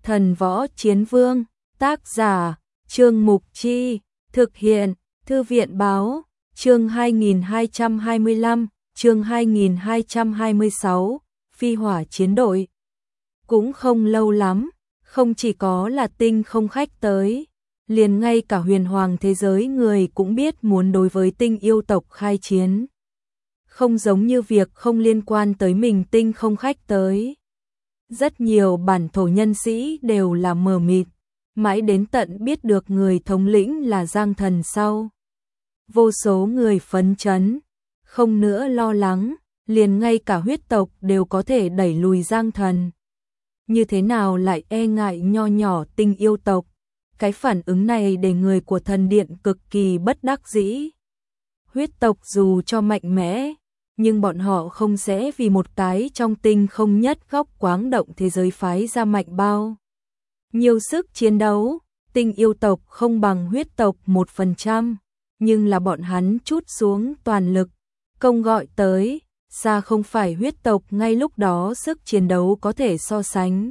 Thần Võ Chiến Vương, tác giả, Trương Mục Chi, thực hiện, Thư viện Báo, chương 2225, chương 2226, Phi Hỏa Chiến Đội. Cũng không lâu lắm, không chỉ có là Tinh Không khách tới, liền ngay cả huyền hoàng thế giới người cũng biết muốn đối với Tinh yêu tộc khai chiến. Không giống như việc không liên quan tới mình Tinh Không khách tới. Rất nhiều bản thổ nhân sĩ đều là mờ mịt, mãi đến tận biết được người thống lĩnh là Giang Thần sau. Vô số người phấn chấn, không nữa lo lắng, liền ngay cả huyết tộc đều có thể đẩy lùi Giang Thần. Như thế nào lại e ngại nho nhỏ Tinh yêu tộc? Cái phản ứng này để người của thần điện cực kỳ bất đắc dĩ. Huyết tộc dù cho mạnh mẽ, nhưng bọn họ không sẽ vì một cái trong tinh không nhất góc quáng động thế giới phái ra mạnh bao. Nhiều sức chiến đấu, Tinh yêu tộc không bằng huyết tộc 1%, nhưng là bọn hắn trút xuống toàn lực, công gọi tới, xa không phải huyết tộc ngay lúc đó sức chiến đấu có thể so sánh.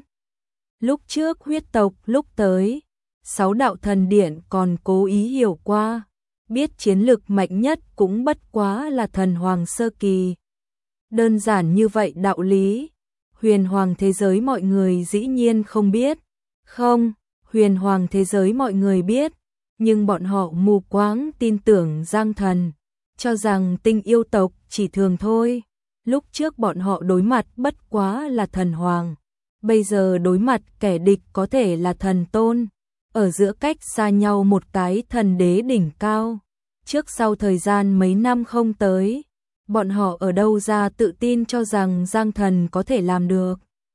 Lúc trước huyết tộc lúc tới, 6 đạo thần điện còn cố ý hiểu qua, biết chiến lực mạnh nhất cũng bất quá là thần hoàng sơ kỳ. Đơn giản như vậy đạo lý, huyền hoàng thế giới mọi người dĩ nhiên không biết. Không, huyền hoàng thế giới mọi người biết, nhưng bọn họ mù quáng tin tưởng Giang Thần, cho rằng Tinh yêu tộc chỉ thường thôi. Lúc trước bọn họ đối mặt bất quá là thần hoàng, bây giờ đối mặt kẻ địch có thể là thần tôn, ở giữa cách xa nhau một cái thần đế đỉnh cao. Trước sau thời gian mấy năm không tới, bọn họ ở đâu ra tự tin cho rằng Giang Thần có thể làm được.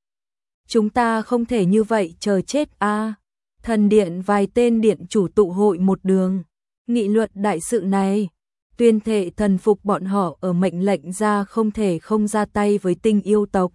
Chúng ta không thể như vậy chờ chết a. Thần điện vài tên điện chủ tụ hội một đường, nghị luận đại sự này, tuyên thệ thần phục bọn họ ở mệnh lệnh ra không thể không ra tay với Tinh yêu tộc.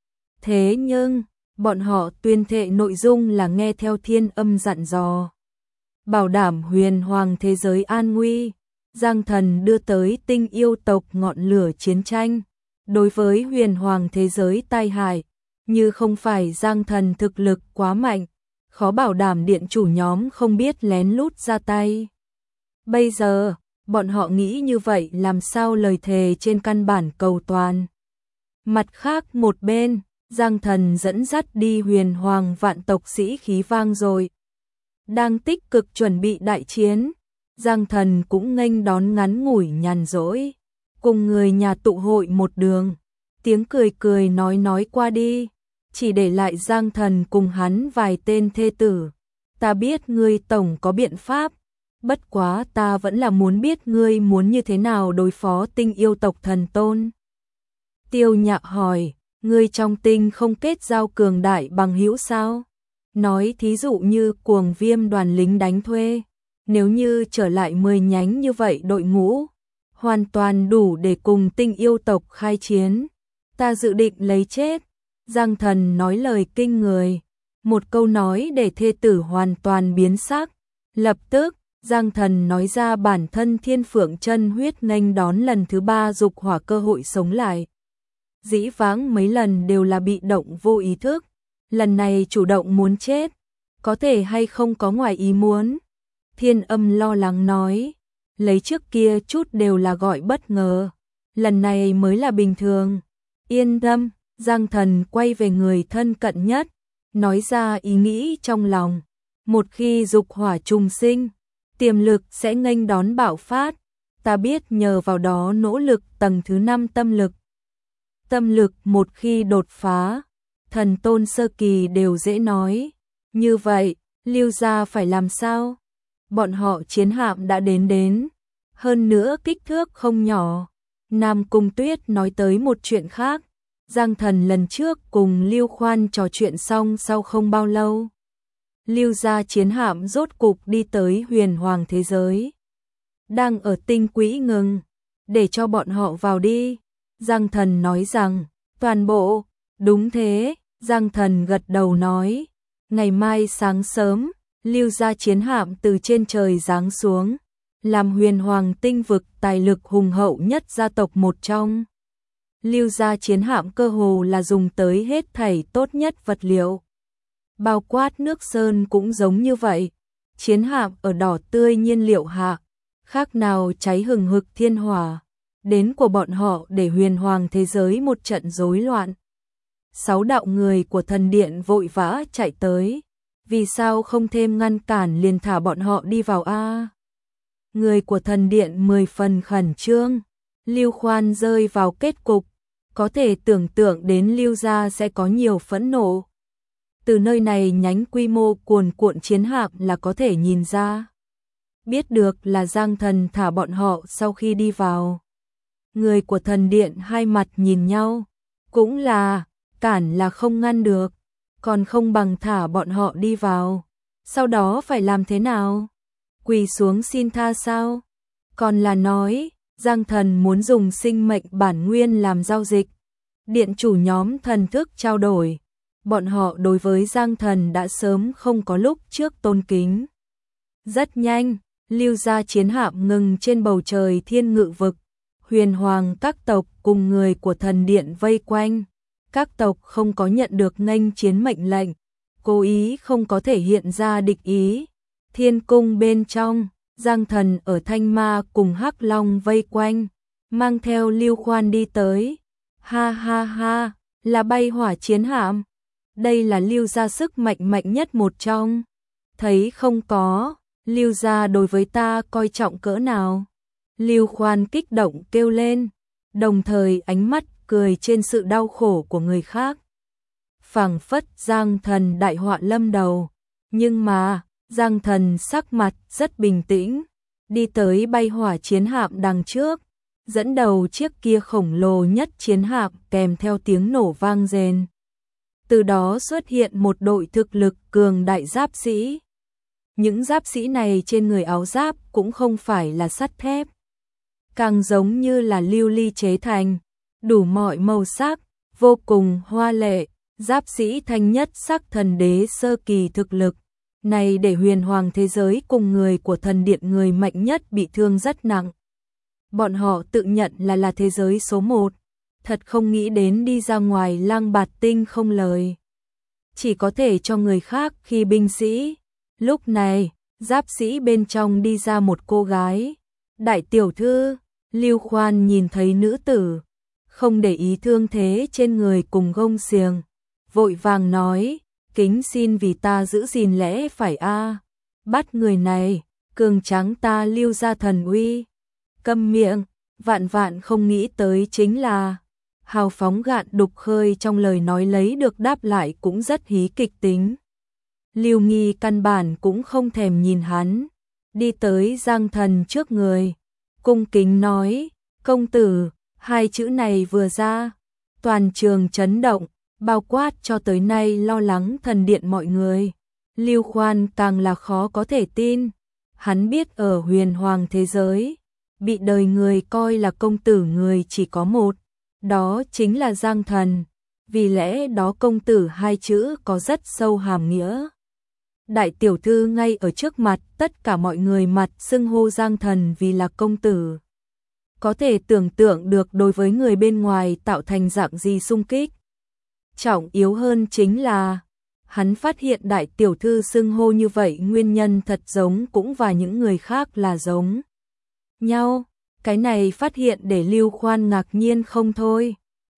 Thế nhưng, bọn họ tuyên thệ nội dung là nghe theo thiên âm dặn dò, bảo đảm huyền hoàng thế giới an nguy. Giang Thần đưa tới Tinh yêu tộc ngọn lửa chiến tranh, đối với huyền hoàng thế giới tai hại, như không phải Giang Thần thực lực quá mạnh, khó bảo đảm điện chủ nhóm không biết lén lút ra tay. Bây giờ, bọn họ nghĩ như vậy làm sao lời thề trên căn bản cầu toàn. Mặt khác một bên, Giang Thần dẫn dắt đi huyền hoàng vạn tộc sĩ khí vang rồi. Đang tích cực chuẩn bị đại chiến, Giang Thần cũng nghênh đón ngắn ngủi nhàn rỗi, cùng người nhà tụ hội một đường, tiếng cười cười nói qua đi, chỉ để lại Giang Thần cùng hắn vài tên thê tử. Ta biết ngươi tổng có biện pháp, bất quá ta vẫn là muốn biết ngươi muốn như thế nào đối phó Tinh yêu tộc thần tôn. Tiêu Nhạc hỏi, ngươi trong Tinh không kết giao cường đại bằng hữu sao? Nói thí dụ như Cuồng Viêm đoàn lính đánh thuê, nếu như trở lại 10 nhánh như vậy đội ngũ, hoàn toàn đủ để cùng Tinh yêu tộc khai chiến. Ta dự định lấy chết. Giang Thần nói lời kinh người, một câu nói để thê tử hoàn toàn biến sắc. Lập tức, Giang Thần nói ra bản thân Thiên Phượng chân huyết nghênh đón lần thứ 3 dục hỏa cơ hội sống lại. Dĩ vãng mấy lần đều là bị động vô ý thức, lần này chủ động muốn chết, có thể hay không có ngoài ý muốn. Thiên Âm lo lắng nói, lấy trước kia chút đều là gọi bất ngờ, lần này mới là bình thường. Yên tâm. Giang Thần quay về người thân cận nhất, nói ra ý nghĩ trong lòng. Một khi dục hỏa trùng sinh, tiềm lực sẽ nghênh đón bạo phát. Ta biết nhờ vào đó nỗ lực tầng thứ 5 tâm lực. Tâm lực một khi đột phá, thần tôn sơ kỳ đều dễ nói. Như vậy, Lưu gia phải làm sao? Bọn họ chiến hạm đã đến. Hơn nữa kích thước không nhỏ. Nam Cung Tuyết nói tới một chuyện khác. Giang Thần lần trước cùng Lưu Khoan trò chuyện xong sau không bao lâu, Lưu gia chiến hạm rốt cục đi tới huyền hoàng thế giới. Đang ở tinh quỹ ngừng, để cho bọn họ vào đi. Giang Thần nói rằng, toàn bộ, đúng thế, Giang Thần gật đầu nói. Ngày mai sáng sớm, Lưu gia chiến hạm từ trên trời giáng xuống, làm huyền hoàng tinh vực tài lực hùng hậu nhất gia tộc một trong. Lưu gia chiến hạm cơ hồ là dùng tới hết thảy tốt nhất vật liệu. bao quát nước sơn cũng giống như vậy. Chiến hạm ở đỏ tươi nhiên liệu hạ, khác nào cháy hừng hực thiên hỏa, đến của bọn họ để huyền hoàng thế giới một trận rối loạn. 6 đạo người của thần điện vội vã chạy tới, vì sao không thêm ngăn cản liền thả bọn họ đi vào a? Người của thần điện 10 phần khẩn trương, Lưu Khoan rơi vào kết cục, có thể tưởng tượng đến Lưu gia sẽ có nhiều phẫn nộ. Từ nơi này nhánh quy mô cuồn cuộn chiến hạm là có thể nhìn ra. Biết được là Giang Thần thả bọn họ sau khi đi vào. Người của thần điện hai mặt nhìn nhau, cũng là, cản là không ngăn được, còn không bằng thả bọn họ đi vào. Sau đó phải làm thế nào? Quỳ xuống xin tha sao? Còn là nói, Giang Thần muốn dùng sinh mệnh bản nguyên làm giao dịch. Điện chủ nhóm thần thức trao đổi. Bọn họ đối với Giang Thần đã sớm không có lúc trước tôn kính. Rất nhanh, Lưu gia chiến hạm ngừng trên bầu trời thiên ngự vực. Huyền hoàng các tộc cùng người của thần điện vây quanh. Các tộc không có nhận được nghênh chiến mệnh lệnh, cố ý không có thể hiện ra địch ý. Thiên cung bên trong, Giang Thần ở Thanh Ma cùng Hắc Long vây quanh, mang theo Lưu Khoan đi tới. Ha ha ha, là bay hỏa chiến hạm. Đây là Lưu gia sức mạnh mạnh nhất một trong. Thấy không có, Lưu gia đối với ta coi trọng cỡ nào. Lưu Khoan kích động kêu lên, đồng thời ánh mắt cười trên sự đau khổ của người khác. Phảng phất Giang Thần đại họa lâm đầu, nhưng mà Giang Thần sắc mặt rất bình tĩnh, đi tới bay hỏa chiến hạm đằng trước, dẫn đầu chiếc kia khổng lồ nhất chiến hạm kèm theo tiếng nổ vang rền. Từ đó xuất hiện một đội thực lực cường đại giáp sĩ. Những giáp sĩ này trên người áo giáp cũng không phải là sắt thép, càng giống như là lưu ly chế thành, đủ mọi màu sắc, vô cùng hoa lệ. Giáp sĩ thanh nhất sắc thần đế sơ kỳ thực lực, này để huyền hoàng thế giới cùng người của thần điện người mạnh nhất bị thương rất nặng. Bọn họ tự nhận là thế giới số 1, thật không nghĩ đến đi ra ngoài lang bạt tinh không lời. Chỉ có thể cho người khác khi binh sĩ. Lúc này, giáp sĩ bên trong đi ra một cô gái. Đại tiểu thư, Lưu Khoan nhìn thấy nữ tử, không để ý thương thế trên người cùng gông xiềng, vội vàng nói, kính xin vì ta giữ gìn lẽ phải a. Bắt người này, cường tráng ta Lưu gia thần uy. Câm miệng, vạn vạn không nghĩ tới chính là hào phóng gạn đục khơi trong lời nói lấy được đáp lại cũng rất hí kịch tính. Lưu Nghi căn bản cũng không thèm nhìn hắn, đi tới Giang Thần trước người, cung kính nói, công tử. Hai chữ này vừa ra, toàn trường chấn động, bao quát cho tới nay lo lắng thần điện mọi người. Lưu Khoan càng là khó có thể tin, hắn biết ở huyền hoàng thế giới, bị đời người coi là công tử người chỉ có một, đó chính là Giang Thần, vì lẽ đó công tử hai chữ có rất sâu hàm nghĩa. Đại tiểu thư ngay ở trước mặt tất cả mọi người mặt xưng hô Giang Thần vì là công tử. Có thể tưởng tượng được đối với người bên ngoài tạo thành dạng gì xung kích. Trọng yếu hơn chính là, hắn phát hiện đại tiểu thư xưng hô như vậy nguyên nhân thật giống cũng và những người khác là giống nhau. Cái này phát hiện để Lưu Khoan ngạc nhiên không thôi.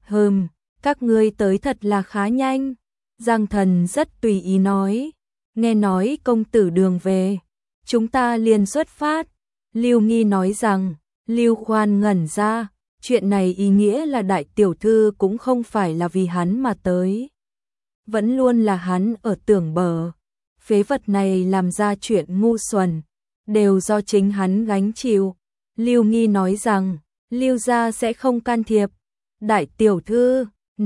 Các ngươi tới thật là khá nhanh. Giang Thần rất tùy ý nói, nghe nói công tử đường về, chúng ta liền xuất phát. Lưu Nghi nói rằng, Lưu Khoan ngẩn ra, chuyện này ý nghĩa là đại tiểu thư cũng không phải là vì hắn mà tới. Vẫn luôn là hắn ở tưởng bờ, phế vật này làm ra chuyện ngu xuẩn, đều do chính hắn gánh chịu. Lưu Nghi nói rằng, Lưu gia sẽ không can thiệp. Đại tiểu thư,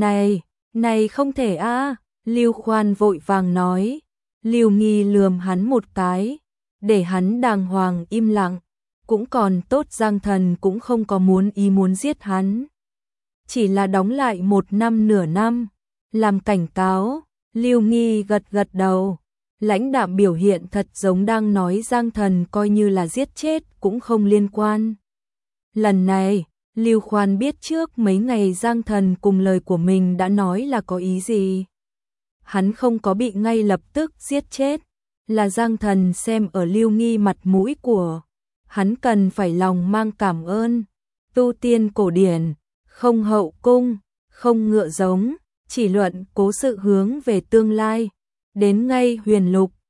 này không thể a. Lưu Khoan vội vàng nói. Lưu Nghi lườm hắn một cái, để hắn đàng hoàng im lặng. Cũng còn tốt Giang Thần cũng không có muốn giết hắn. Chỉ là đóng lại 1 năm nửa năm, làm cảnh cáo. Lưu Nghi gật gật đầu, lãnh đạm biểu hiện thật giống đang nói Giang Thần coi như là giết chết cũng không liên quan. Lần này, Lưu Khoan biết trước mấy ngày Giang Thần cùng lời của mình đã nói là có ý gì. hắn không có bị ngay lập tức giết chết, là Giang Thần xem ở Lưu Nghi mặt mũi của hắn cần phải lòng mang cảm ơn. Tu tiên cổ điển, không hậu cung, không ngựa giống, chỉ luận cố sự hướng về tương lai. Đến ngay huyền lục,